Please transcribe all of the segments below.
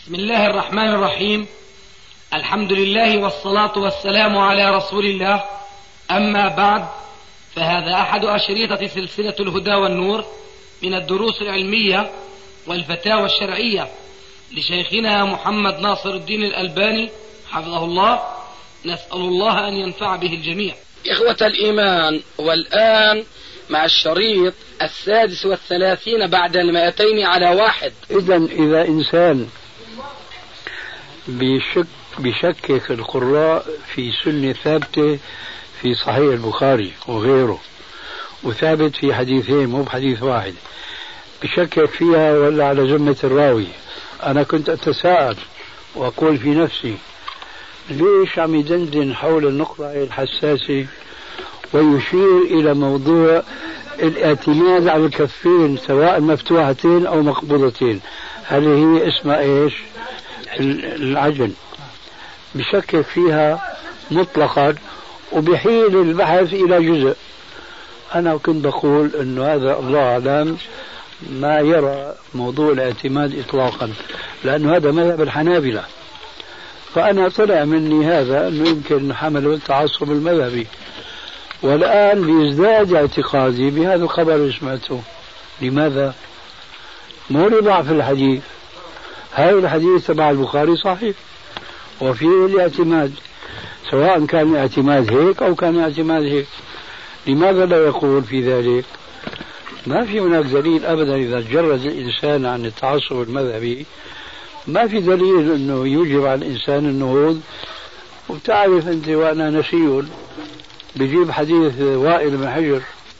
بسم الله الرحمن الرحيم. الحمد لله والصلاة والسلام على رسول الله. أما بعد، فهذا أحد أشريطة سلسلة الهدى والنور من الدروس العلمية والفتاوى الشرعية لشيخنا محمد ناصر الدين الألباني حفظه الله. نسأل الله أن ينفع به الجميع. إخوة الإيمان، والآن مع الشريط 36 بعد 200 إذا إنسان بشكك القراء في سنة ثابتة في صحيح البخاري وغيره، وثابت في حديثين مو بحديث واحد، بشكك فيها ولا على ذمة الراوي. أنا كنت أتساءل وأقول في نفسي ليش عم يدندن حول النقطة الحساسة ويشير إلى موضوع الاعتماد على الكفين سواء مفتوحتين أو مقبوضتين. هل هي اسمها إيش؟ العجن. بشكك فيها مطلقا وبحيل البحث إلى جزء. أنا كنت بقول أنه هذا الله أعلم ما يرى موضوع الاعتماد إطلاقا، لأنه هذا مذهب الحنابلة. فأنا طلع مني هذا أنه يمكن حمله التعصب المذهبي، والآن بيزداد اعتقادي بهذا الخبر اللي سمعته. لماذا؟ مو لضعف الحديث، هذا الحديث تبع البخاري صحيح وفيه الاعتماد، سواء كان الاعتماد هيك أو كان الاعتماد هيك. لماذا لا يقول في ذلك؟ ما في هناك دليل أبدا. إذا جرد الإنسان عن التعصب المذهبي ما في دليل أنه يوجب على الإنسان النهوض. وتعرف أنت وأنا نسي بيجيب حديث وائل بن حجر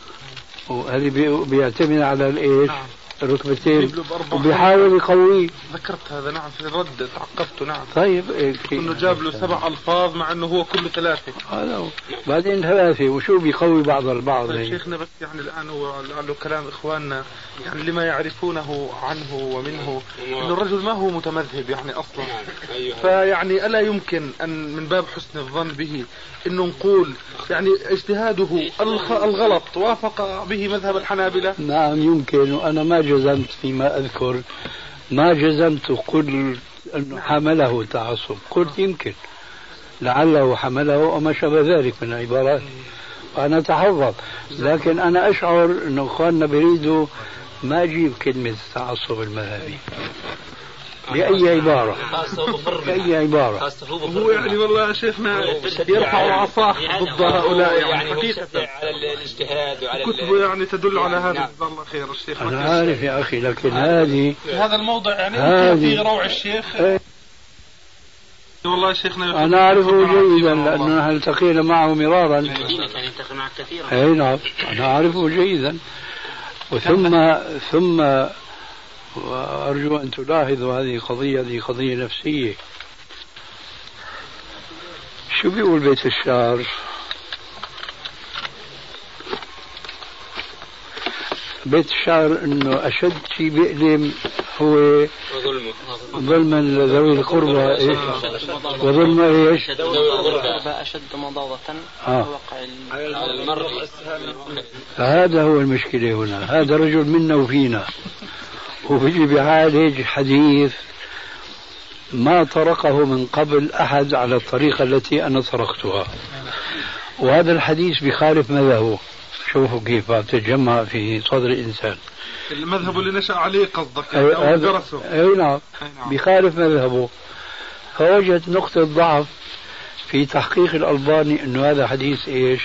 وهذه بيعتمد على الإيش؟ الركبتين، وبيحاول يقويه. ذكرت هذا نعم في الرد، تعقبته نعم. طيب انه جاب له 7 ألفاظ مع انه هو كله 3. بعدين 3 وشو بيقوي بعض البعض. طيب شيخنا، بس يعني الان هو له كلام اخواننا يعني لما يعرفونه عنه ومنه انه الرجل ما هو متمذهب يعني اصلا. فيعني الا يمكن ان من باب حسن الظن به انه نقول يعني اجتهاده الغلط وافق به مذهب الحنابلة؟ نعم يمكن، وانا ما جزمت فيما اذكر، ما جزمت قلت انه حمله تعصب، قلت يمكن لعله حمله وما شابه ذلك من العبارات، وانا اتحفظ. لكن انا اشعر انه اخواننا بيريدوا ما اجيب كلمة التعصب المذهبي بأي عبارة، بأي عبارة. هو يعني والله يا شيخنا يرفع العصا ضد هؤلاء يعني حقيقة على الاجتهاد وعلى كتبه يعني تدل على هذا. جزاه الله خير الشيخ. أنا عارف يا أخي، لكن هذا الموضع يعني في روع الشيخ. والله شيخنا أنا أعرفه جيدا لأنه نحن التقينا معه مرارا. المدينة كان يلتقي معك كثيرا. أي نعم أنا أعرفه جيدا. ثم وأرجو أن تلاحظوا هذه قضية نفسية. شو بيقول بيت الشعر؟ بيت الشعر انه اشد شيء بيألم هو ظلما لذوي القربى. ايش وظلم ايش؟ ذوي القربى اشد مضاضة وقع على المرء. هذا هو المشكلة هنا. هذا رجل منا وفينا، وبيجي بيعالج حديث ما طرقه من قبل أحد على الطريقة التي أنا طرقتها، وهذا الحديث بخالف مذهبه. شوفوا كيف تتجمع في صدر الإنسان المذهب اللي نشأ عليه قصدك أو درسه. أي نعم بخالف مذهبه. فوجد نقطة ضعف في تحقيق الألباني أنه هذا حديث إيش؟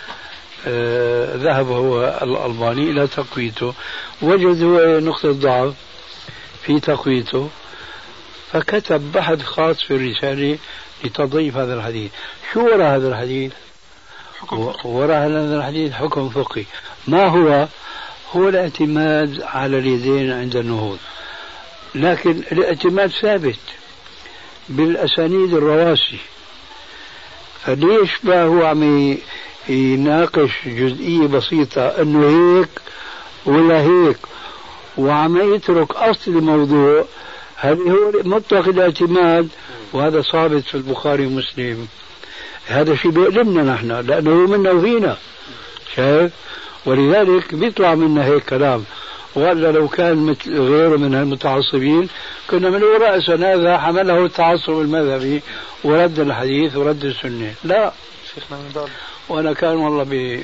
ذهب هو الألباني إلى تقويته، وجد هو نقطة ضعف في تقويته، فكتب بحث خاص في الرسالة لتضعيف هذا الحديث. شو وراء هذا الحديث؟ وراء هذا الحديث حكم فقهي. ما هو الاعتماد على اليدين عند النهوض، لكن الاعتماد ثابت بالأسانيد الرواسي. فليش بقى هو عم يناقش جزئية بسيطة أنه هيك ولا هيك، وعم يترك أصل الموضوع؟ هذا هو مطلق الاعتماد، وهذا ثابت في البخاري ومسلم. هذا شيء بيألمنا نحن لأنه منا وفينا، شايف؟ ولذلك بيطلع منا هيك كلام. ولا لو كان مثل غيره من المتعصبين كنا من رأسا هذا حمله التعصب المذهبي ورد الحديث ورد السنة. لا شيخنا من بعد، وأنا كان والله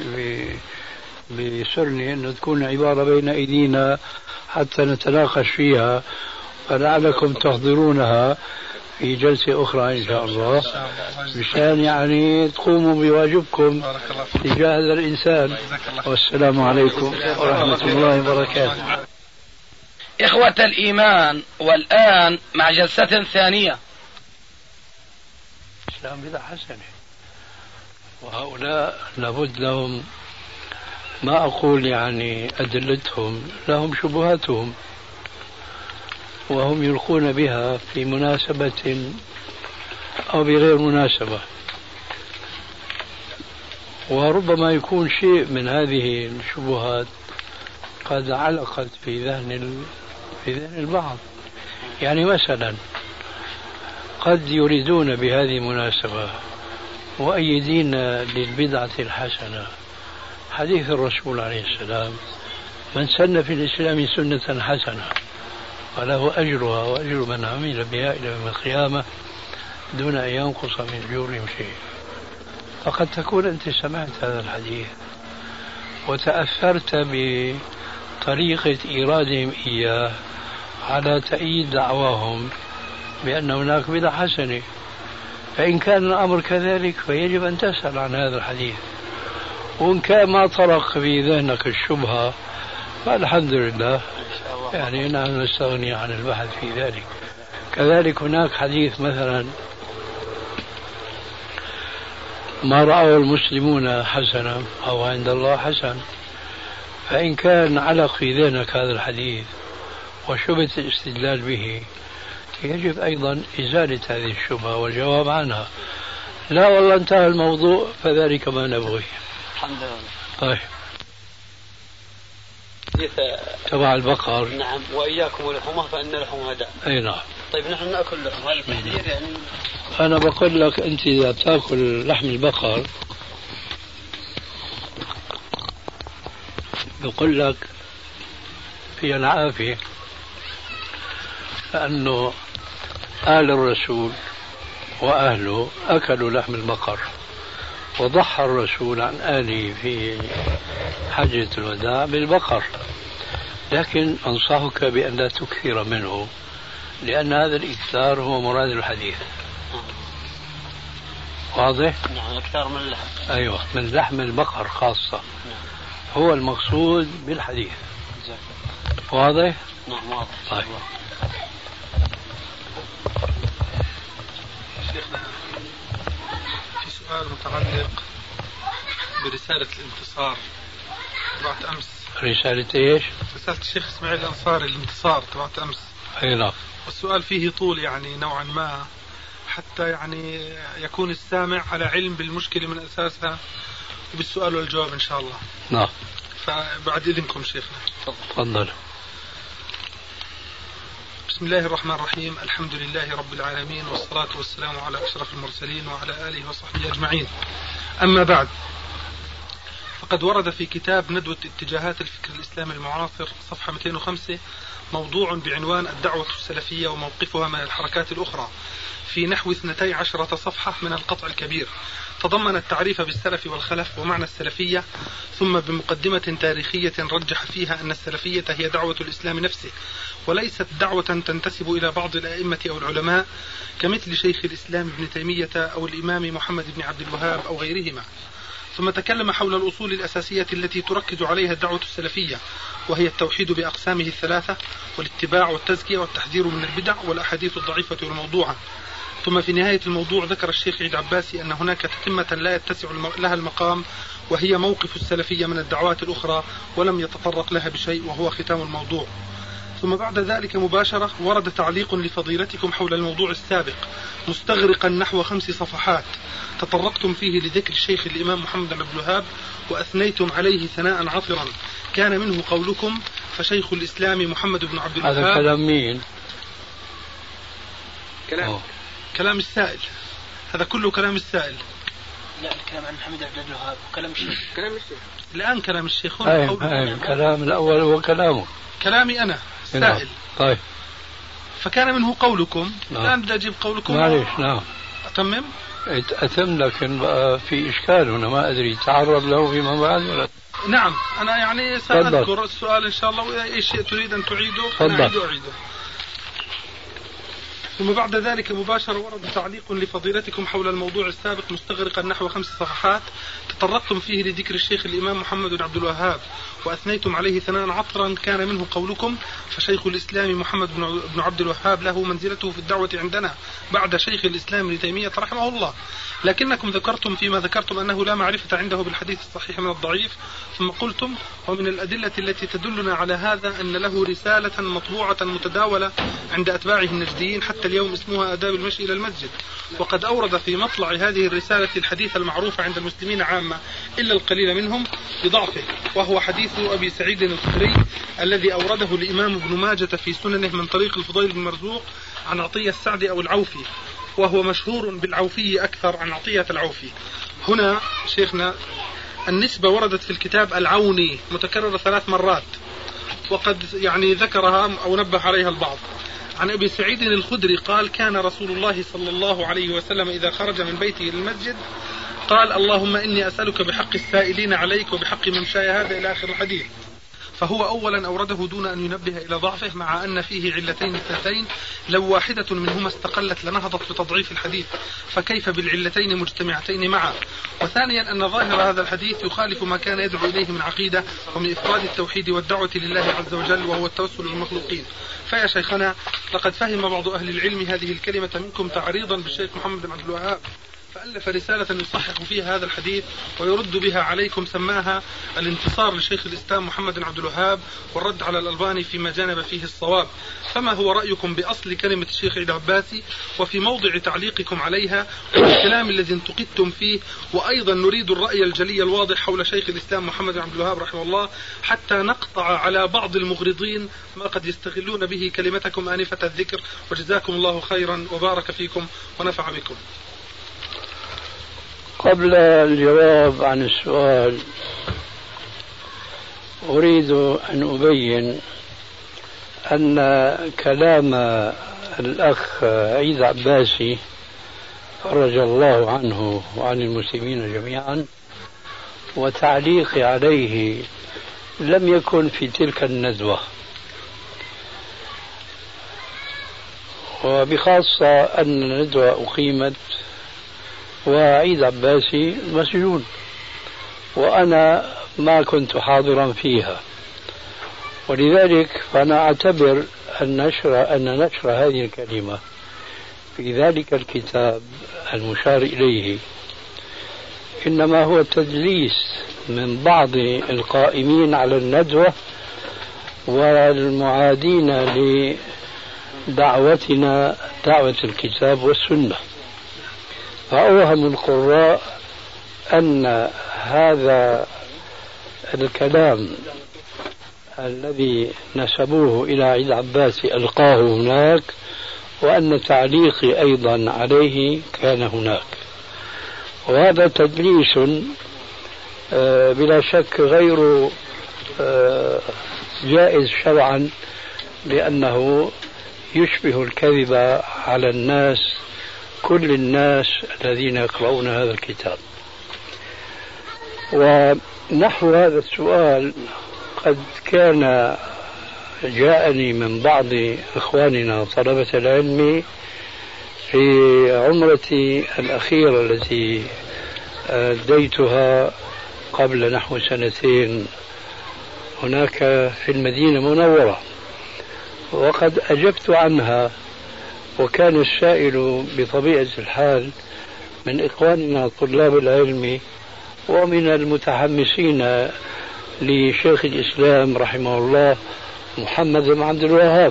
بيسرني أنه تكون عبارة بين أيدينا حتى نتناقش فيها، فلعلكم تحضرونها في جلسة أخرى إن شاء الله مشان يعني تقوموا بواجبكم تجاه هذا الإنسان. والسلام عليكم ورحمة الله وبركاته. إخوة الإيمان، والآن مع جلسة ثانية. الإسلام بدعة حسنة، وهؤلاء لابد لهم ما أقول يعني أدلتهم، لهم شبهاتهم وهم يلقون بها في مناسبة أو بغير مناسبة، وربما يكون شيء من هذه الشبهات قد علقت في ذهن البعض. يعني مثلا قد يريدون بهذه المناسبة مؤيدين للبدعة الحسنة حديث الرسول عليه السلام: من سن في الإسلام سنة حسنة وله أجرها وأجر من عمل بها إلى يوم القيامة دون أن ينقص من أجورهم شيء. فقد تكون أنت سمعت هذا الحديث وتأثرت بطريقة إيرادهم إياه على تأييد دعواهم بأن هناك بدعة حسنة، فإن كان الأمر كذلك فيجب أن تسأل عن هذا الحديث، وإن كان ما طرق في ذهنك الشبهة فالحمد لله يعني نحن نستغني عن البحث في ذلك. كذلك هناك حديث مثلا: ما رأوا المسلمون حسنا أو عند الله حسن، فإن كان علق في ذهنك هذا الحديث وشبهة الاستدلال به يجب أيضا إزالة هذه الشبهة والجواب عنها. لا والله انتهى الموضوع فذلك ما نبغي. الحمد لله. طيب تبع البقر. نعم. وإياكم ولحومه فإن لحومها داء. أي نعم. طيب نحن نأكل لحم، هذا التحذير يعني. أنا بقول لك أنت إذا تأكل لحم البقر بقول لك في العافية، لأنه آل الرسول وأهله أكلوا لحم البقر، وضحى الرسول عن آله في حجة الوداع بالبقر، لكن أنصحك بأن لا تكثر منه لأن هذا الإكثار هو مراد الحديث. واضح؟ نعم. أكثر من اللحم. أيوة، من لحم البقر خاصة. نعم. هو المقصود بالحديث. واضح؟ نعم واضح. طيب. شيخنا في سؤال متعلق برسالة الانتصار تبعت أمس. رسالة إيش؟ رسالة الشيخ إسماعيل الأنصاري الانتصار تبعت أمس. أي نعم. والسؤال فيه طول يعني نوعا ما، حتى يعني يكون السامع على علم بالمشكلة من أساسها وبالسؤال والجواب إن شاء الله. نعم. فبعد إذنكم شيخنا. تفضل. بسم الله الرحمن الرحيم. الحمد لله رب العالمين، والصلاة والسلام على أشرف المرسلين وعلى آله وصحبه أجمعين. أما بعد، فقد ورد في كتاب ندوة اتجاهات الفكر الإسلامي المعاصر صفحة 205 موضوع بعنوان الدعوة السلفية وموقفها من الحركات الأخرى في نحو 12 صفحة من القطع الكبير، تضمن التعريف بالسلف والخلف ومعنى السلفية، ثم بمقدمة تاريخية رجح فيها أن السلفية هي دعوة الإسلام نفسه وليست دعوة تنتسب إلى بعض الأئمة أو العلماء كمثل شيخ الإسلام ابن تيمية أو الإمام محمد بن عبد الوهاب أو غيرهما. ثم تكلم حول الأصول الأساسية التي تركز عليها الدعوة السلفية، وهي التوحيد بأقسامه الثلاثة، والاتباع والتزكية والتحذير من البدع والأحاديث الضعيفة والموضوعة. ثم في نهاية الموضوع ذكر الشيخ عيد عباسي أن هناك تتمة لا يتسع لها المقام، وهي موقف السلفية من الدعوات الأخرى، ولم يتطرق لها بشيء، وهو ختام الموضوع. ثم بعد ذلك مباشرة ورد تعليق لفضيلتكم حول الموضوع السابق مستغرقا نحو 5 صفحات، تطرقتم فيه لذكر الشيخ الإمام محمد بن عبد الوهاب وأثنيتم عليه ثناء عطرا، كان منه قولكم: فشيخ الإسلام محمد بن عبد الوهاب. هذا كلام مين؟ كلام السائل، هذا كله كلام السائل. لا الكلام عن محمد عبد الوهاب وكلام الشيخ. الآن كلام الشيخ هنا. الكلام الأول هو كلامه. كلامي أنا سائل. طيب. فكان منه قولكم. الآن بدي أجيب قولكم. معليش. نعم. أتمم. أتم، لكن بقى في إشكال هنا ما أدري تعرض له فيما بعد ولا. نعم أنا يعني سأذكر السؤال إن شاء الله، وإذا أي شيء تريد أن تعيده أعيده. ثم بعد ذلك مباشرة ورد تعليق لفضيلتكم حول الموضوع السابق مستغرقا نحو 5 صفحات تطرقتم فيه لذكر الشيخ الإمام محمد بن عبد الوهاب وأثنيتم عليه ثناء عطرا كان منه قولكم: فشيخ الإسلام محمد بن عبد الوهاب له منزلته في الدعوة عندنا بعد شيخ الإسلام ابن تيمية رحمه الله. لكنكم ذكرتم فيما ذكرتم أنه لا معرفة عنده بالحديث الصحيح من الضعيف، ثم قلتم: ومن الأدلة التي تدلنا على هذا أن له رسالة مطبوعة متداولة عند أتباعه النجديين حتى اليوم اسمها آداب المشي إلى المسجد، وقد أورد في مطلع هذه الرسالة الحديث المعروف عند المسلمين عامة إلا القليل منهم بضعفه، وهو حديث أبي سعيد الخدري الذي أورده الإمام ابن ماجة في سننه من طريق الفضيل بن مرزوق عن عطية السعد أو العوفي، وهو مشهور بالعوفي أكثر عن عطية العوفي. هنا شيخنا النسبة وردت في الكتاب العوني متكررة 3 مرات، وقد يعني ذكرها أو نبه عليها البعض. عن أبي سعيد الخدري قال: كان رسول الله صلى الله عليه وسلم إذا خرج من بيته للمسجد قال: اللهم إني أسألك بحق السائلين عليك وبحق ممشاي هذا إلى آخر الحديث. فهو أولا أورده دون أن ينبه إلى ضعفه، مع أن فيه علتين اثنتين لو واحدة منهما استقلت لنهضت بتضعيف الحديث، فكيف بالعلتين مجتمعتين معا. وثانيا أن ظاهر هذا الحديث يخالف ما كان يدعو إليه من عقيدة ومن إفراد التوحيد والدعوة لله عز وجل، وهو التوسل للمخلوقين. فيا شيخنا لقد فهم بعض أهل العلم هذه الكلمة منكم تعريضا بالشيخ محمد بن عبد الوهاب، فألف رسالة يصحح فيها هذا الحديث ويرد بها عليكم، سماها الانتصار لشيخ الإسلام محمد بن عبد الوهاب والرد على الألباني فيما جانب فيه الصواب. فما هو رأيكم بأصل كلمة الشيخ عيد عباسي وفي موضع تعليقكم عليها والكلام الذي انتقدتم فيه؟ وأيضا نريد الرأي الجلي الواضح حول شيخ الإسلام محمد بن عبد الوهاب رحمه الله، حتى نقطع على بعض المغرضين ما قد يستغلون به كلمتكم آنفة الذكر. وجزاكم الله خيرا وبارك فيكم ونفع بكم. قبل الجواب عن السؤال أريد أن أبين أن كلام الأخ عيد عباسي فرج الله عنه وعن المسلمين جميعا وتعليقي عليه لم يكن في تلك الندوة، وبخاصة أن الندوة أقيمت وعيد عباسي مسجون وأنا ما كنت حاضرا فيها، ولذلك فأنا أعتبر أن نشر هذه الكلمة في ذلك الكتاب المشار إليه إنما هو تدليس من بعض القائمين على الندوة والمعادين لدعوتنا دعوة الكتاب والسنة. فأوهم القراء أن هذا الكلام الذي نسبوه إلى عيد عباسي ألقاه هناك، وأن تعليقي أيضا عليه كان هناك، وهذا تدليس بلا شك غير جائز شرعا، لأنه يشبه الكذب على الناس، كل الناس الذين يقرؤون هذا الكتاب. ونحو هذا السؤال قد كان جاءني من بعض إخواننا طلبة العلم في عمرتي الأخيرة التي أديتها قبل نحو 2 هناك في المدينة المنورة، وقد أجبت عنها، وكان السائل بطبيعة الحال من إخواننا طلاب العلم ومن المتحمسين لشيخ الإسلام رحمه الله محمد بن عبد الوهاب.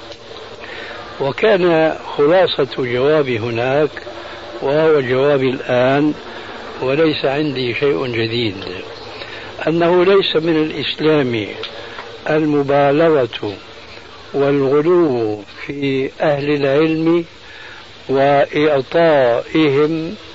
وكان خلاصة جوابي هناك وهو جوابي الآن، وليس عندي شيء جديد، أنه ليس من الإسلام المبالغة والغلو في أهل العلم وإعطائهم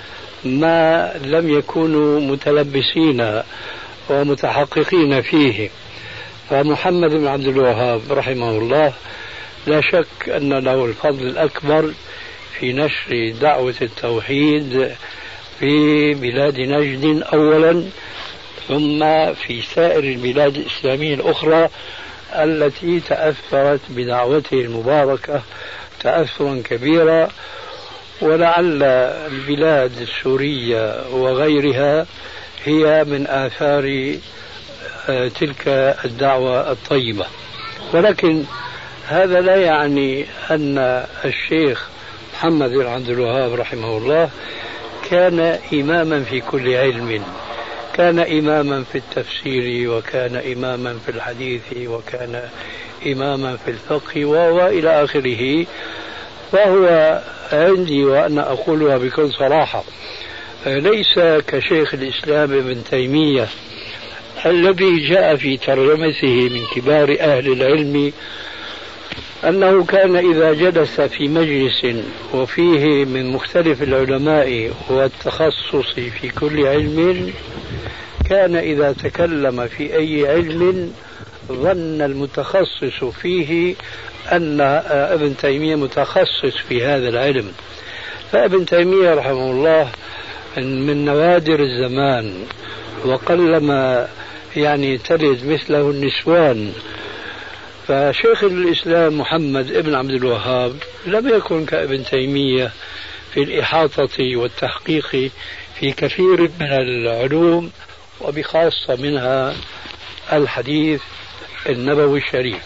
ما لم يكونوا متلبسين ومتحققين فيه. فمحمد بن عبد الوهاب رحمه الله لا شك أن له الفضل الأكبر في نشر دعوة التوحيد في بلاد نجد أولا، ثم في سائر البلاد الإسلامية الأخرى التي تأثرت بدعوته المباركة تأثرا كبيرا. ولعل البلاد السورية وغيرها هي من آثار تلك الدعوة الطيبة. ولكن هذا لا يعني أن الشيخ محمد بن عبد الوهاب رحمه الله كان إماما في كل علم، كان إماما في التفسير، وكان إماما في الحديث، وكان إماما في الفقه وإلى آخره. وهو عندي وأنا أقولها بكل صراحة ليس كشيخ الإسلام ابن تيمية الذي جاء في ترجمته من كبار أهل العلم أنه كان إذا جلس في مجلس وفيه من مختلف العلماء والتخصص في كل علم، كان إذا تكلم في أي علم ظن المتخصص فيه أن ابن تيمية متخصص في هذا العلم. فابن تيمية رحمه الله من نوادر الزمان، وقلما تلد مثله النسوان. فشيخ الإسلام محمد ابن عبد الوهاب لم يكن كابن تيمية في الإحاطة والتحقيق في كثير من العلوم، وبخاصة منها الحديث النبوي الشريف.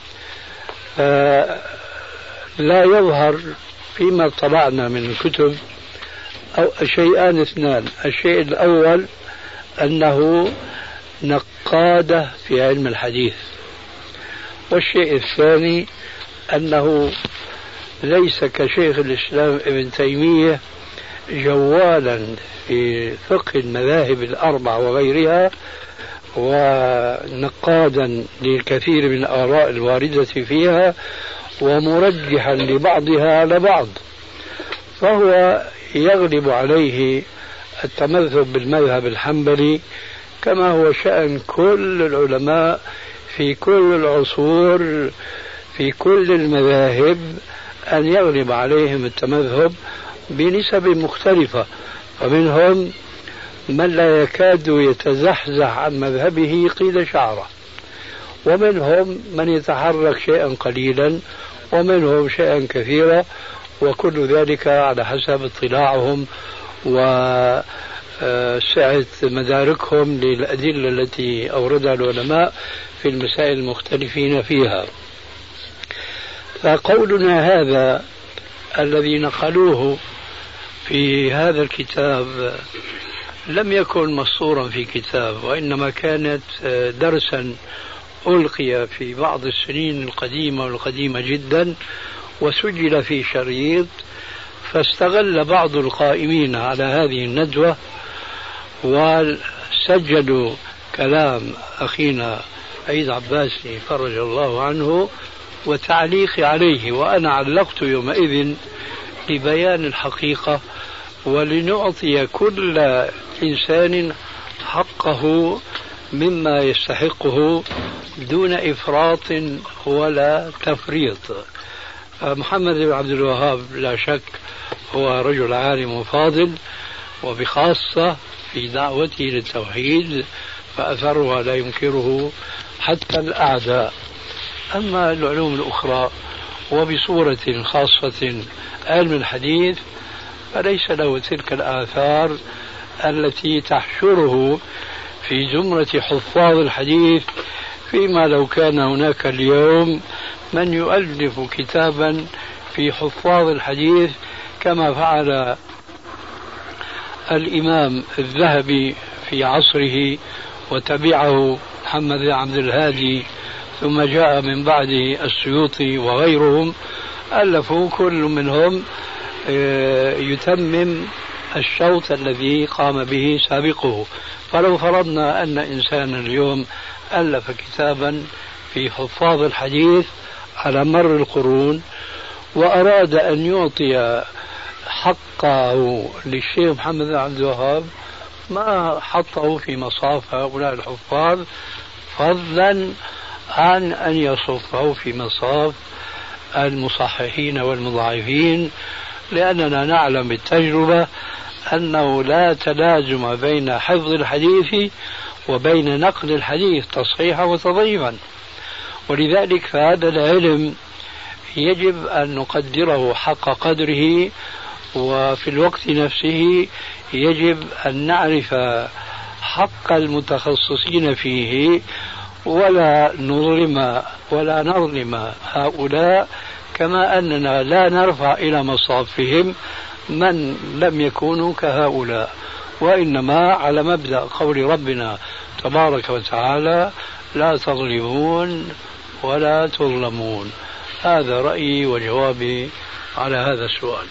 لا يظهر فيما طبعنا من الكتب أو شيئان اثنان: الشيء الأول أنه نقاد في علم الحديث، والشيء الثاني أنه ليس كشيخ الإسلام ابن تيمية جوالا في فقه المذاهب الأربع وغيرها، ونقادا للكثير من الآراء الواردة فيها، ومرجحا لبعضها على بعض. فهو يغلب عليه التمذهب بالمذهب الحنبلي، كما هو شأن كل العلماء في كل العصور في كل المذاهب، أن يغلب عليهم التمذهب بنسب مختلفة. ومنهم من لا يكاد يتزحزح عن مذهبه قيد شعره، ومنهم من يتحرك شيئا قليلا، ومنهم شيئا كثيرا، وكل ذلك على حسب اطلاعهم وسعة مداركهم للأدلة التي أوردها العلماء في المسائل المختلفين فيها. فقولنا هذا الذي نقلوه في هذا الكتاب لم يكن مسطورا في كتاب، وإنما كانت درسا ألقي في بعض السنين القديمة والقديمة جدا، وسجل في شريط. فاستغل بعض القائمين على هذه الندوة وسجلوا كلام أخينا عيد عباسي فرج الله عنه وتعليقي عليه، وأنا علقت يومئذ لبيان الحقيقة ولنعطي كل إنسان حقه مما يستحقه دون إفراط ولا تفريط. محمد بن عبد الوهاب لا شك هو رجل عالم وفاضل، وبخاصة في دعوته للتوحيد فأثرها لا ينكره حتى الأعداء. أما العلوم الأخرى وبصورة خاصة علم الحديث فليس له تلك الآثار التي تحشره في زمرة حفاظ الحديث، فيما لو كان هناك اليوم من يؤلف كتابا في حفاظ الحديث كما فعل الإمام الذهبي في عصره وتبعه محمد بن عبد الهادي، ثم جاء من بعده السيوطي وغيرهم، ألفوا كل منهم يتمم الشوط الذي قام به سابقه. فلو فرضنا أن إنسانا اليوم ألف كتابا في حفاظ الحديث على مر القرون وأراد أن يعطي حقه للشيخ محمد بن عبد الوهاب ما حطه في مصاف هؤلاء الحفاظ، فضلا عن أن يصفه في مصاف المصححين والمضاعفين، لأننا نعلم بالتجربة أنه لا تلازم بين حفظ الحديث وبين نقل الحديث تصحيحا وتضعيفا. ولذلك فهذا العلم يجب أن نقدره حق قدره، وفي الوقت نفسه يجب أن نعرف حق المتخصصين فيه، ولا نظلم هؤلاء، كما أننا لا نرفع إلى مصافهم من لم يكونوا كهؤلاء، وإنما على مبدأ قول ربنا تبارك وتعالى: لا تظلمون ولا تظلمون. هذا رأيي وجوابي على هذا السؤال.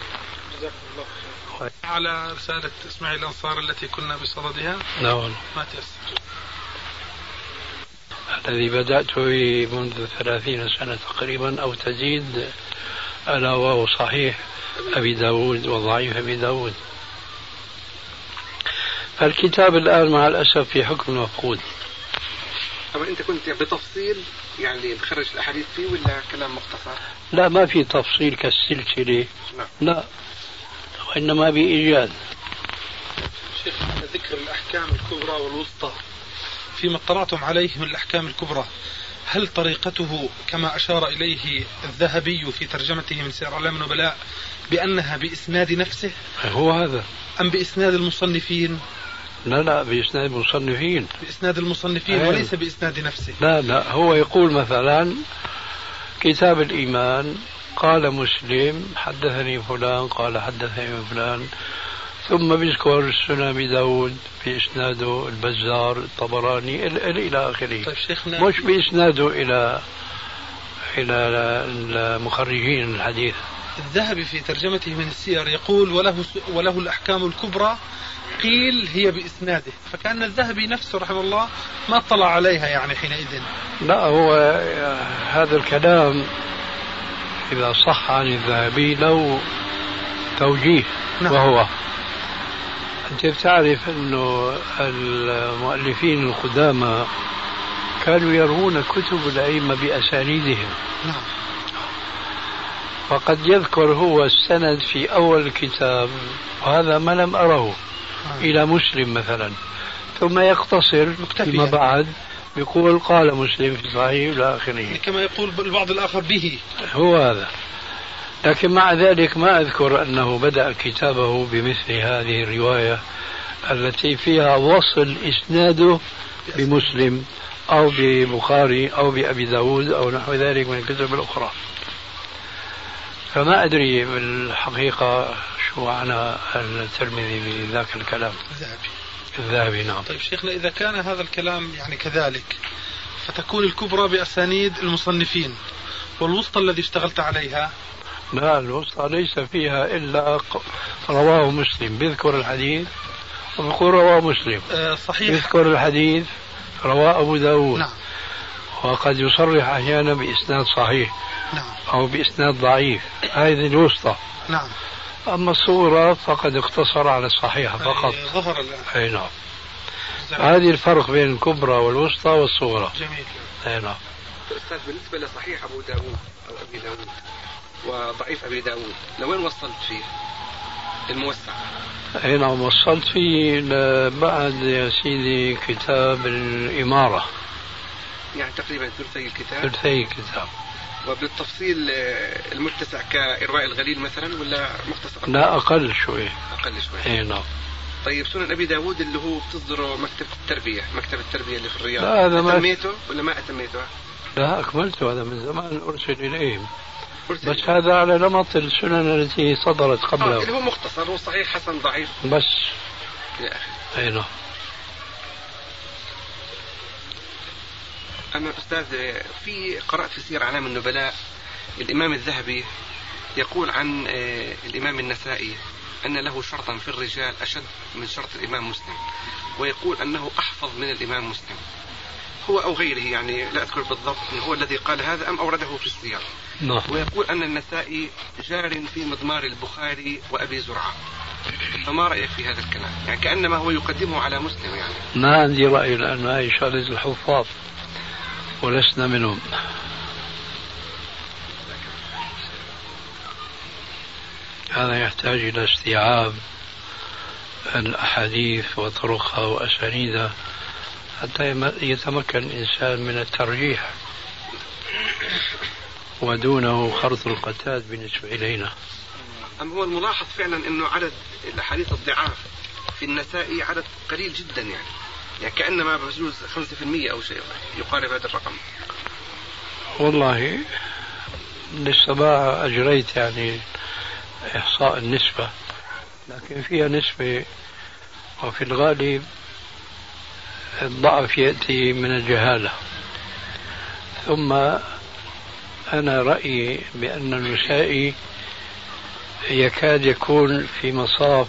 على رسالة إسماعيل الأنصار التي كنا بصددها؟ لا والله ما تيسر. الذي بدأت به منذ 30 سنة تقريبا أو تزيد، ألا وهو صحيح أبي داود وضعيف أبي داود. فالكتاب الآن مع الأسف في حكم مفقود. طبعا أنت كنت بتفصيل يعني بخرج الأحاديث فيه ولا كلام مختصر؟ لا، ما في تفصيل كالسلسلة. لا، وإنما بإيجاد. شيخ، ذكر الأحكام الكبرى والوسطى فيما اطلعتم عليه من الأحكام الكبرى، هل طريقته كما أشار إليه الذهبي في ترجمته من سير أعلام النبلاء بأنها بإسناد نفسه؟ هو هذا. أم بإسناد المصنفين؟ لا، بإسناد المصنفين. بإسناد المصنفين وليس بإسناد نفسه. لا، هو يقول مثلا كتاب الإيمان قال مسلم حدثني فلان قال حدثني فلان، ثم بيذكر سنن أبي داود بإسناده البزار الطبراني إلى آخره. طيب شيخنا، مش بإسناده إلى المخرجين الحديث. الذهبي في ترجمته من السير يقول وله الأحكام الكبرى، قيل هي بإسناده، فكان الذهبي نفسه رحمه الله ما اطلع عليها يعني حينئذ. لا، هو هذا الكلام إذا صح عن الذهبي له توجيه. نعم. وهو أنت بتعرف أنه المؤلفين القدامى كانوا يروون كتب الأئمة بأسانيدهم. نعم. فقد يذكر هو السند في أول الكتاب، وهذا ما لم أره، إلى مسلم مثلا، ثم يقتصر فيما بعد يقول قال مسلم في صحيح إلى آخره، كما يقول البعض الآخر به. هو هذا. لكن مع ذلك ما أذكر أنه بدأ كتابه بمثل هذه الرواية التي فيها وصل إسناده بمسلم أو ببخاري أو بأبي داود أو نحو ذلك من الكتب الأخرى. فما أدري بالحقيقة شو معنى الترمذي بذاك الكلام. الذهبي. نعم. طيب شيخنا، إذا كان هذا الكلام يعني كذلك، فتكون الكبرى بأسانيد المصنفين، والوسطى الذي اشتغلت عليها؟ لا، الوسطى ليس فيها إلا رواه مسلم، بيذكر الحديث وبيقول رواه مسلم. صحيح. بيذكر الحديث رواه أبو داود. نعم. وقد يصرح أحيانا بإسناد صحيح. نعم. أو بإسناد ضعيف. هذه الوسطى. نعم. أما الصورة فقد اقتصر على الصحيحة فقط. ظهر الآن. أي نعم. هذه الفرق بين الكبرى والوسطى والصغرى. جميل. أي نعم. أستاذ، بالنسبة لصحيح أبو داود أو أبي داود وضعيف أبي داود لوين وصلت فيه الموسع؟ أي نعم، وصلت فيه بعد يا سيدي كتاب الإمارة، يعني تقريبا ثلثي الكتاب. ثلثي الكتاب. وبالتفصيل المتسع كإرواء الغليل مثلا ولا مختصر؟ لا، أقل شوي. أقل شوي. أي نعم. طيب سنن أبي داود اللي هو بتصدره مكتب التربية اللي في الرياض، لا هذا ما أتميته ولا ما أتميته؟ لا، أكملته، هذا من زمان أرسل إليهم. بس هذا على نمط السنن التي صدرت قبله. اللي هو مختصر، هو صحيح حسن ضعيف بس. يا أخي. أي نعم. أنا أستاذ قرأت في سير أعلام النبلاء الإمام الذهبي يقول عن الإمام النسائي أن له شرطا في الرجال أشد من شرط الإمام مسلم، ويقول أنه أحفظ من الإمام مسلم. هو أو غيره يعني لا أذكر بالضبط إن هو الذي قال هذا أم أورده في السياق. ويقول أن النسائي جار في مضمار البخاري وأبي زرعة. فما رأيك في هذا الكلام؟ يعني كأنما هو يقدمه على مسلم. يعني ما عندي رأي لأن هذه شغلة الحفاظ ولسنا منهم. هذا يحتاج إلى استيعاب الأحاديث وطرقها وأسانيدها حتى يتمكن الإنسان من الترجيح، ودونه خرط القتاد بالنسبة إلينا. أما هو الملاحظ فعلا أنه عدد الأحاديث الضعاف في النسائي عدد قليل جدا، يعني كأنما بجوز 5% أو شيء يقارب هذا الرقم. والله لسه ما أجريت يعني إحصاء النسبة، لكن فيها نسبة، وفي الغالب الضعف يأتي من الجهالة. ثم أنا رأيي بأن النسائي يكاد يكون في مصاف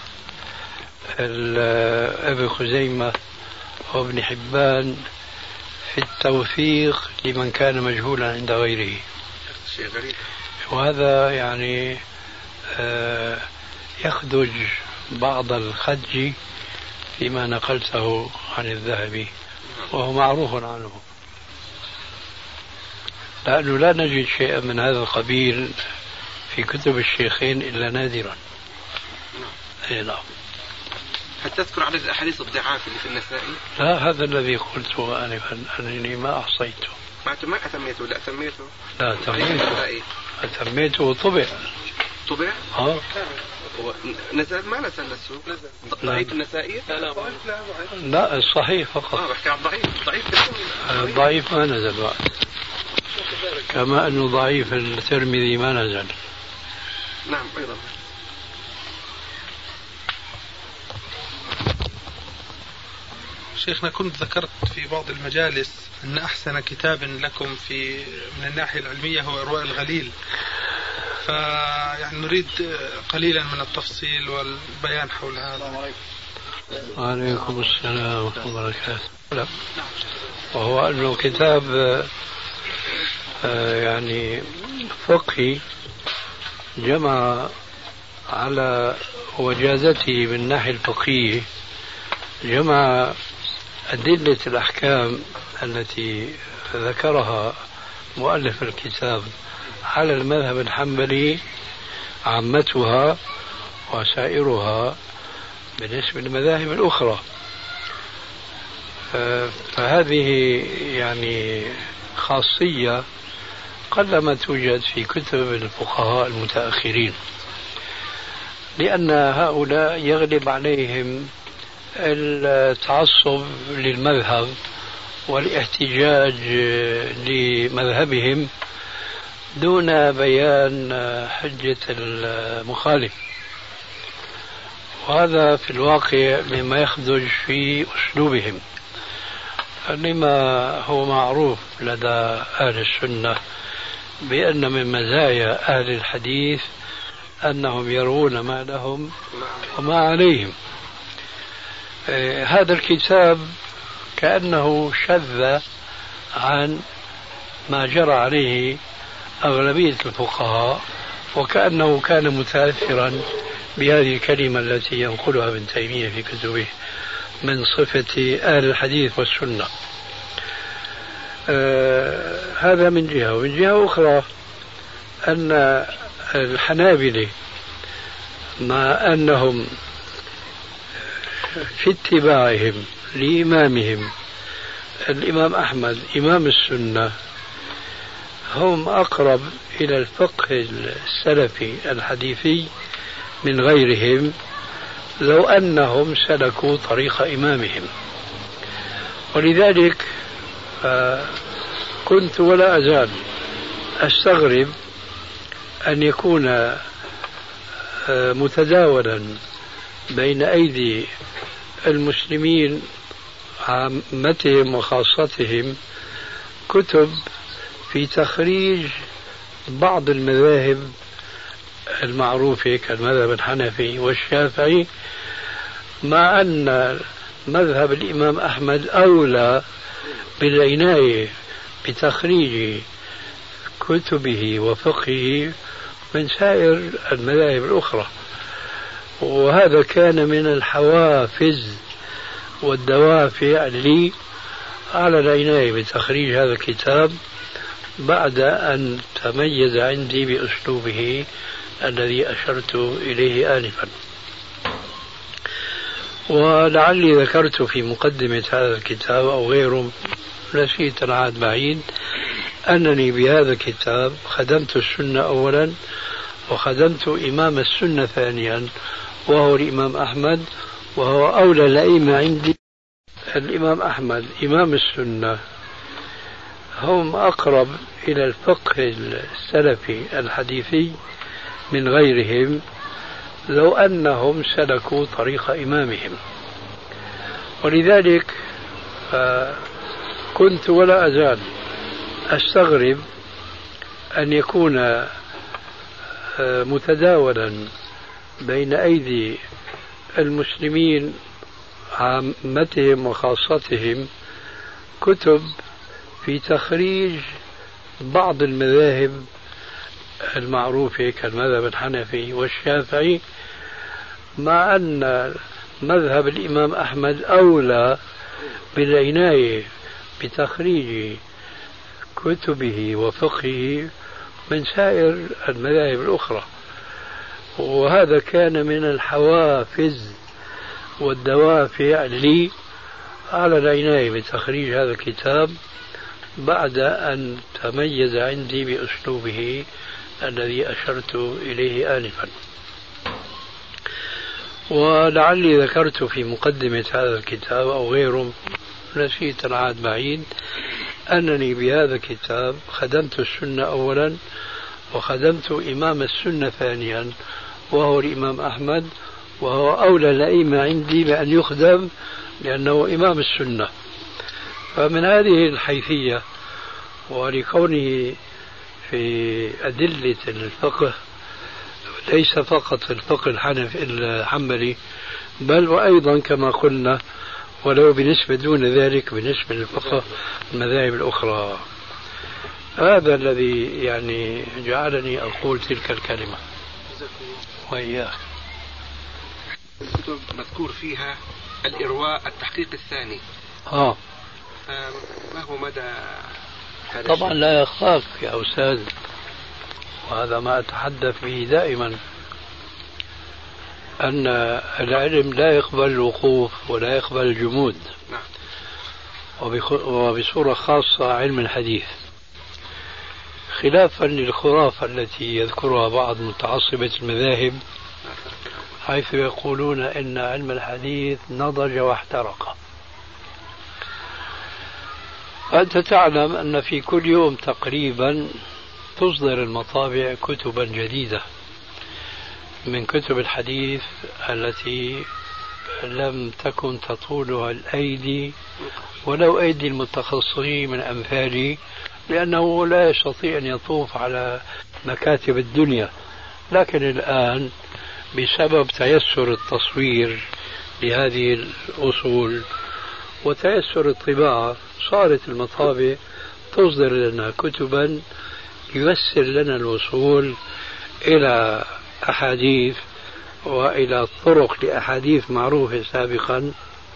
ابن خزيمة وابن حبان في التوثيق لمن كان مجهولا عند غيره. شيء غريب. وهذا يعني يخدج بعض الخدج فيما نقلته عن الذهبي، وهو معروف عنه، لأنه لا نجد شيئا من هذا القبيل في كتب الشيخين إلا نادرا. نعم. هل تذكر عدد الأحاديث الضعاف اللي في النسائي؟ لا، هذا الذي قلته آنفا أنني ما أحصيته. ما أتميته؟ لا أتميته. لا أتميته وطبع. طبع؟ نزل ما نزل للسوق. نزل ضعيف النسائي؟ لا الصحيح فقط. بحكي عن ضعيف ضعيف ما نزل بعد، كما أنه ضعيف الترمذي ما نزل. نعم أيضا. شيخنا كنت ذكرت في بعض المجالس أن أحسن كتاب لكم من الناحية العلمية هو إرواء الغليل، فيعني نريد قليلا من التفصيل والبيان حول هذا. وعليكم السلام ورحمة الله وبركاته. وهو أنه كتاب يعني فقهي جمع على وجازته من الناحية الفقهية، جمع أدلة الأحكام التي ذكرها مؤلف الكتاب على المذهب الحنبلي عامتها وسائرها بالنسبة للمذاهب الأخرى. فهذه يعني خاصية قلما توجد في كتب الفقهاء المتأخرين، لأن هؤلاء يغلب عليهم التعصب للمذهب والاحتجاج لمذهبهم دون بيان حجة المخالف، وهذا في الواقع مما يخدج في أسلوبهم، لما هو معروف لدى أهل السنة بأن من مزايا أهل الحديث أنهم يرون ما لهم وما عليهم. هذا الكتاب كأنه شذ عن ما جرى عليه أغلبية الفقهاء، وكأنه كان متأثرا بهذه الكلمة التي ينقلها ابن تيمية في كتبه من صفة أهل الحديث والسنة. هذا من جهة. ومن جهة أخرى أن الحنابلة مع أنهم في اتباعهم لإمامهم الإمام أحمد إمام السنة هم أقرب إلى الفقه السلفي الحديثي من غيرهم، لو أنهم سلكوا طريق إمامهم. ولذلك كنت ولا أزال أستغرب أن يكون متداولا بين أيدي المسلمين عامتهم وخاصتهم كتب في تخريج بعض المذاهب المعروفة كالمذهب الحنفي والشافعي، مع أن مذهب الإمام أحمد أولى بالعناية بتخريج كتبه وفقهه من سائر المذاهب الأخرى. وهذا كان من الحوافز والدوافع لي على العناية بتخريج هذا الكتاب بعد أن تميز عندي بأسلوبه الذي أشرت إليه آنفا. ولعلي ذكرت في مقدمة هذا الكتاب أو غيره، نسيت العهد بعيد، أنني بهذا الكتاب خدمت السنة أولا وخدمت إمام السنة ثانيا، وهو الإمام أحمد، وهو أولى الأئمة عندي. الإمام أحمد إمام السنة هم أقرب إلى الفقه السلفي الحديثي من غيرهم، لو أنهم سلكوا طريق إمامهم. ولذلك كنت ولا أزال أستغرب أن يكون متداولا بين أيدي المسلمين عامتهم وخاصتهم كتب في تخريج بعض المذاهب المعروفة كالمذهب الحنفي والشافعي، مع أن مذهب الإمام أحمد أولى بالعناية بتخريج كتبه وفقهه من سائر المذاهب الأخرى. وهذا كان من الحوافز والدوافع لي على العناية بتخريج هذا الكتاب بعد أن تميز عندي بأسلوبه الذي أشرت إليه آنفا. ولعلي ذكرت في مقدمة هذا الكتاب أو غيره، نسيت العهد بعيد، أنني بهذا الكتاب خدمت السنة أولا وخدمت إمام السنة ثانيا، وهو الإمام أحمد، وهو أولى الأئمة عندي بأن يخدم لأنه إمام السنة. فمن هذه الحيثية ولكونه في أدلة الفقه ليس فقط الفقه الحنبلي بل وأيضا كما قلنا ولو بنسبة دون ذلك بالنسبة للفقه المذاهب الأخرى. هذا الذي يعني جعلني أقول تلك الكلمة. وإياك الكتب مذكور فيها الإرواء التحقيق الثاني. ما هو مدى هذا؟ طبعا لا يخفاك يا أستاذ، وهذا ما أتحدث به دائما، أن العلم لا يقبل الوقوف ولا يقبل الجمود. وبصورة خاصة علم الحديث، خلافا للخرافة التي يذكرها بعض متعصبة المذاهب، حيث يقولون إن علم الحديث نضج واحترق. أنت تعلم أن في كل يوم تقريبا تصدر المطابع كتبا جديدة من كتب الحديث التي لم تكن تطولها الأيدي ولو أيدي المتخصصين من أمثالي، لأنه لا يستطيع أن يطوف على مكاتب الدنيا. لكن الآن بسبب تيسر التصوير لهذه الأصول وتيسر الطباعة صارت المطابع تصدر لنا كتبا ييسر لنا الوصول إلى أحاديث وإلى طرق لأحاديث معروفة سابقا،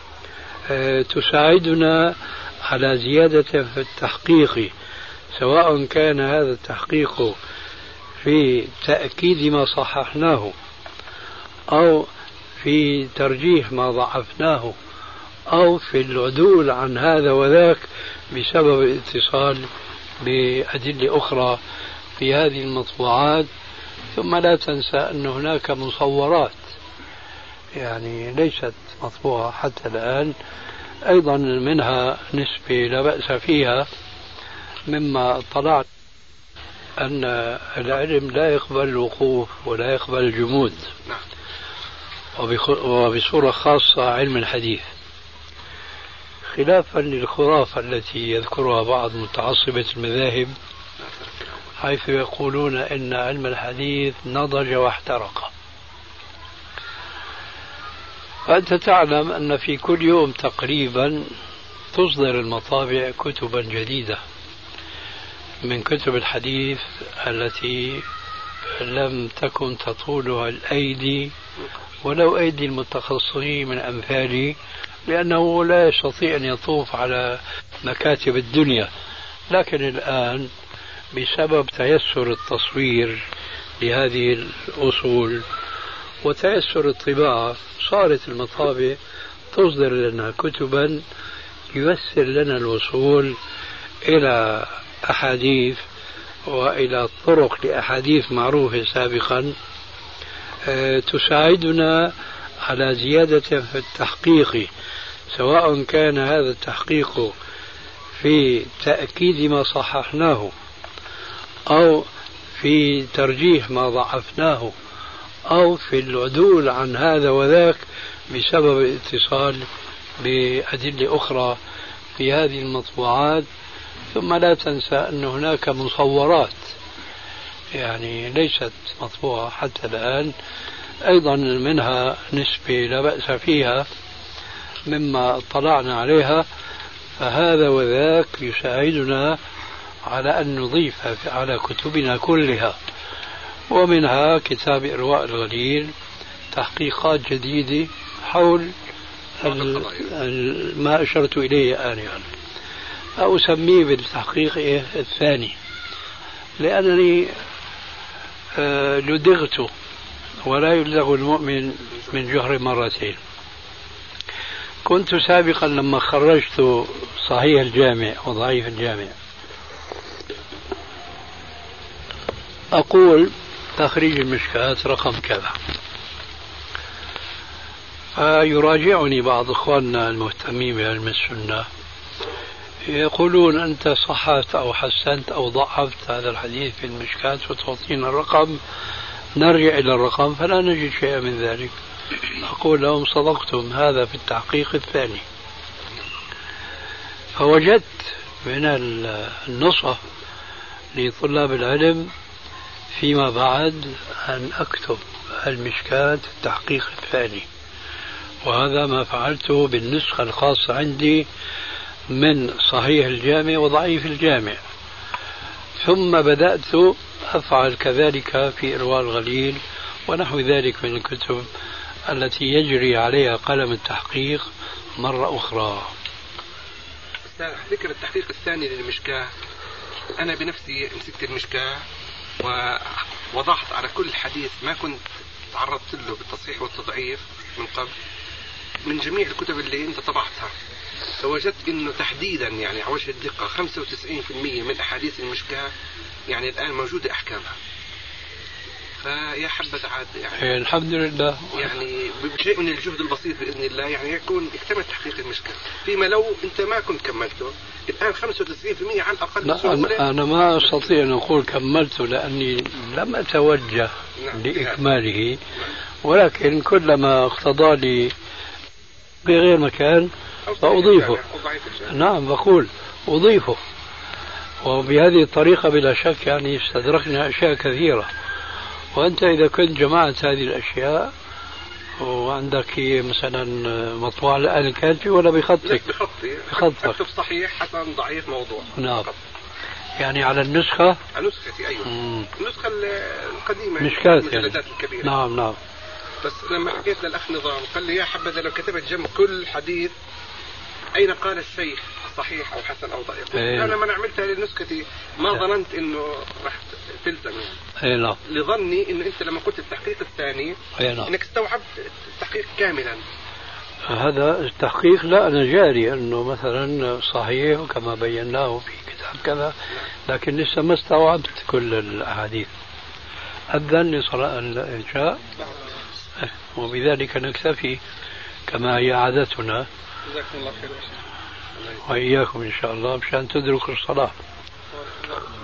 تساعدنا على زيادة في التحقيق، سواء كان هذا التحقيق في تأكيد ما صححناه أو في ترجيح ما ضعفناه أو في العدول عن هذا وذاك بسبب الاتصال بأدلة أخرى في هذه المطبوعات. ثم لا تنسى أن هناك مصورات يعني ليست مطبوعة حتى الآن، أيضا منها نسبة لا بأس فيها، مما اطلعت أن العلم لا يقبل الوقوف ولا يقبل الجمود. وبصورة خاصة علم الحديث، خلافا للخرافة التي يذكرها بعض متعصبة المذاهب، حيث يقولون إن علم الحديث نضج واحترق. فأنت تعلم أن في كل يوم تقريبا تصدر المطابع كتبا جديدة من كتب الحديث التي لم تكن تطولها الأيدي ولو أيدي المتخصصين من أمثالي، لأنه لا يستطيع أن يطوف على مكاتب الدنيا. لكن الآن بسبب تيسر التصوير لهذه الأصول وتيسر الطباعة صارت المطابع تصدر لنا كتبا ييسر لنا الوصول إلى أحاديث وإلى طرق لأحاديث معروفة سابقا، تساعدنا على زيادة في التحقيق، سواء كان هذا التحقيق في تأكيد ما صححناه أو في ترجيح ما ضعفناه أو في العدول عن هذا وذاك بسبب الاتصال بأدلة أخرى في هذه المطبوعات. ثم لا تنسى أن هناك مصورات يعني ليست مطبوعة حتى الآن، أيضا منها نسبة لا بأس فيها مما اطلعنا عليها، فهذا وذاك يساعدنا على أن نضيف على كتبنا كلها. ومنها كتاب إرواء الغليل، تحقيقات جديدة حول ما أشرت إليه آنفا، أو أسميه بالتحقيق الثاني، لأنني لدغت ولا يلدغ المؤمن من جهر مرتين. كنت سابقا لما خرجت صحيح الجامع وضعيف الجامع أقول تخريج المشكات رقم كذا، فيراجعني بعض إخواننا المهتمين بعلم السنة يقولون أنت صححت أو حسنت أو ضعفت هذا الحديث في المشكات وتعطينا الرقم، نرجع إلى الرقم فلا نجد شيئا من ذلك. أقول لهم صدقتم، هذا في التحقيق الثاني. فوجدت من النصح لطلاب العلم فيما بعد أن أكتب المشكات التحقيق الثاني، وهذا ما فعلته بالنسخة الخاصة عندي من صحيح الجامع وضعيف الجامع. ثم بدأت أفعل كذلك في إرواء الغليل ونحو ذلك من الكتب التي يجري عليها قلم التحقيق مرة أخرى. ذكر التحقيق الثاني للمشكاة، أنا بنفسي مسكت المشكاة ووضعت على كل حديث ما كنت تعرضت له بالتصحيح والتضعيف من قبل من جميع الكتب اللي أنت طبعتها، فوجدت أنه تحديدا يعني على وجه الدقة 95% من أحاديث المشكاة يعني الآن موجودة أحكامها. فيا حبذا عاد يعني الحمد لله، يعني بشيء من الجهد البسيط بإذن الله يعني يكون اكتمل تحقيق المشكلة، فيما لو أنت ما كنت كملته الآن 95% على الأقل. لا أنا ما أستطيع أن أقول كملته لأني لم أتوجه لإكماله، ولكن كلما اقتضى لي بغير مكان فأضيفه. نعم بقول أضيفه، وبهذه الطريقة بلا شك يعني استدركنا أشياء كثيرة. وأنت إذا كنت جمعت هذه الأشياء وعندك مثلا مطبوع الآن الكاتبي ولا بخطك؟ بخطك أكتب صحيح حسن ضعيف موضوع. نعم يعني على النسخة؟ على نسختي أيوة. النسخة القديمة مشكات المجلدات الكبيرة. نعم نعم. بس لما حكيت للأخ نظام قال لي يا حبذا لو كتبت جنب كل حديث أين قال الشيخ صحيح أو حسن أو ضعيف. أنا لما عملتها لنسختي ما ظننت إنه راح تلزم يعني. لظني إنه أنت لما قلت التحقيق الثاني إنك استوعبت التحقيق كاملا. هذا التحقيق لا أنا جاري أنه مثلا صحيح كما بيناه في كتاب كذا، لكن لسه ما استوعبت كل الأحاديث. أذن لصلاة العشاء وبذلك نكتفي كما هي عادتنا. جزاكم الله خير وإياكم إن شاء الله مشان تدركوا الصلاة.